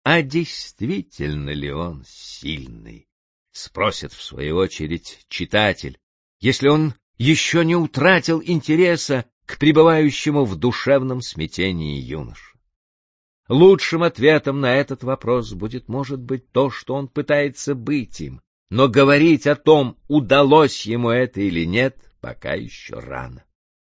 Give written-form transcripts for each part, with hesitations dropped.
А действительно ли он сильный? Спросит в свою очередь читатель, если он еще не утратил интереса к пребывающему в душевном смятении юноше. Лучшим ответом на этот вопрос будет, может быть, то, что он пытается быть им, но говорить о том, удалось ему это или нет, пока еще рано.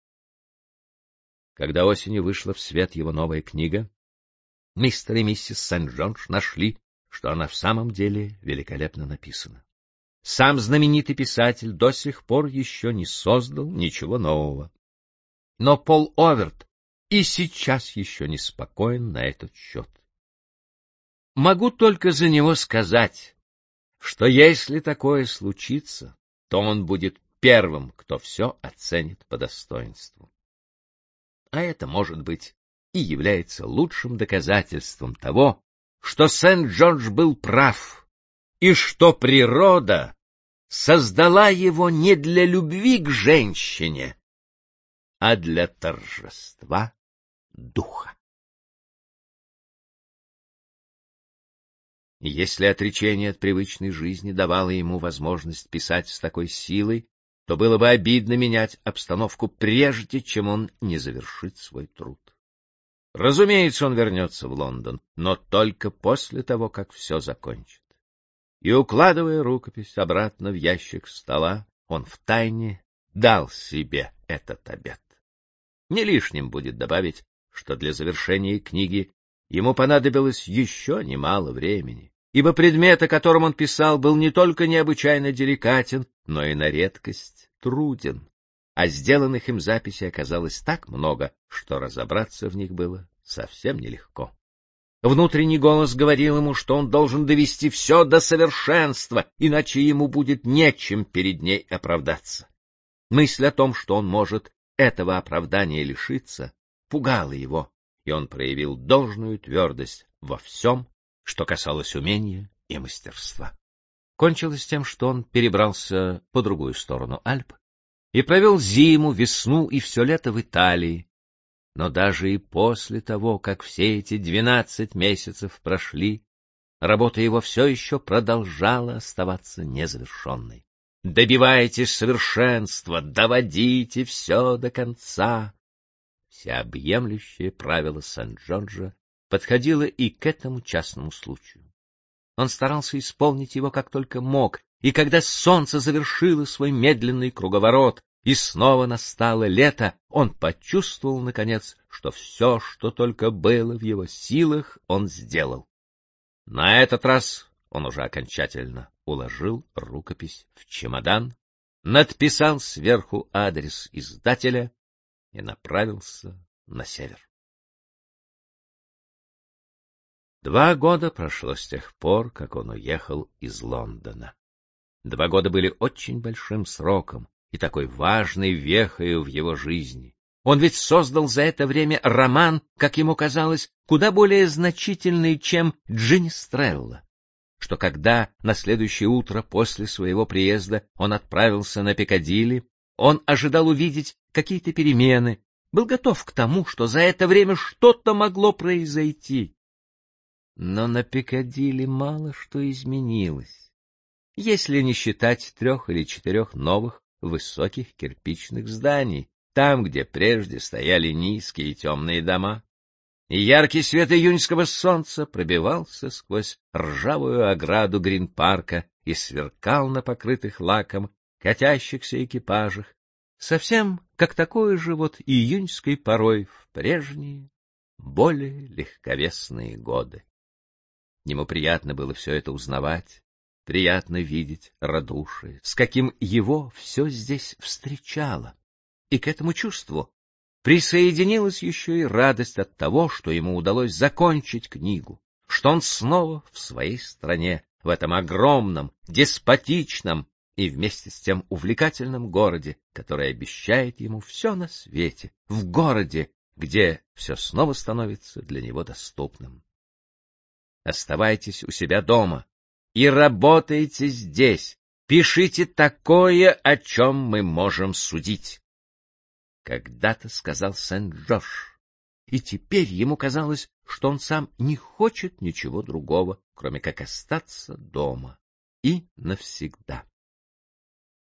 Когда осенью вышла в свет его новая книга, мистер и миссис Сент-Джордж нашли, что она в самом деле великолепно написана. Сам знаменитый писатель до сих пор еще не создал ничего нового. Но Пол Оверт и сейчас еще не спокоен на этот счет. Могу только за него сказать, что если такое случится, то он будет первым, кто все оценит по достоинству. А это, может быть, и является лучшим доказательством того, что Сент-Джордж был прав, и что природа создала его не для любви к женщине, а для торжества духа. Если отречение от привычной жизни давало ему возможность писать с такой силой, то было бы обидно менять обстановку прежде, чем он не завершит свой труд. Разумеется, он вернется в Лондон, но только после того, как все закончит. И, укладывая рукопись обратно в ящик стола, он втайне дал себе этот обет. Не лишним будет добавить, что для завершения книги ему понадобилось еще немало времени, ибо предмет, о котором он писал, был не только необычайно деликатен, но и на редкость труден, а сделанных им записей оказалось так много, что разобраться в них было совсем нелегко. Внутренний голос говорил ему, что он должен довести все до совершенства, иначе ему будет нечем перед ней оправдаться. Мысль о том, что он может этого оправдания лишиться, пугала его, и он проявил должную твердость во всем, что касалось умения и мастерства. Кончилось тем, что он перебрался по другую сторону Альп и провел зиму, весну и все лето в Италии. Но даже и после того, как все эти 12 месяцев прошли, работа его все еще продолжала оставаться незавершенной. Добивайтесь совершенства, доводите все до конца. Всеобъемлющее правило Сент-Джорджа подходило и к этому частному случаю. Он старался исполнить его как только мог, и когда солнце завершило свой медленный круговорот, и снова настало лето, он почувствовал, наконец, что все, что только было в его силах, он сделал. На этот раз он уже окончательно уложил рукопись в чемодан, надписал сверху адрес издателя и направился на север. 2 года прошло с тех пор, как он уехал из Лондона. 2 года были очень большим сроком и такой важной вехою в его жизни. Он ведь создал за это время роман, как ему казалось, куда более значительный, чем Джинни-Стрелла, что когда на следующее утро после своего приезда он отправился на Пикадилли, он ожидал увидеть какие-то перемены, был готов к тому, что за это время что-то могло произойти. Но на Пикадилли мало что изменилось, если не считать 3 или 4 новых высоких кирпичных зданий, там, где прежде стояли низкие темные дома. И яркий свет июньского солнца пробивался сквозь ржавую ограду Грин-парка и сверкал на покрытых лаком катящихся экипажах, совсем как такой же вот июньской порой в прежние, более легковесные годы. Ему приятно было все это узнавать, приятно видеть радушие, с каким его все здесь встречало. И к этому чувству присоединилась еще и радость от того, что ему удалось закончить книгу, что он снова в своей стране, в этом огромном, деспотичном и вместе с тем увлекательном городе, который обещает ему все на свете, в городе, где все снова становится для него доступным. Оставайтесь у себя дома и работайте здесь, пишите такое, о чем мы можем судить. Когда-то сказал Сент-Джордж, и теперь ему казалось, что он сам не хочет ничего другого, кроме как остаться дома. И навсегда.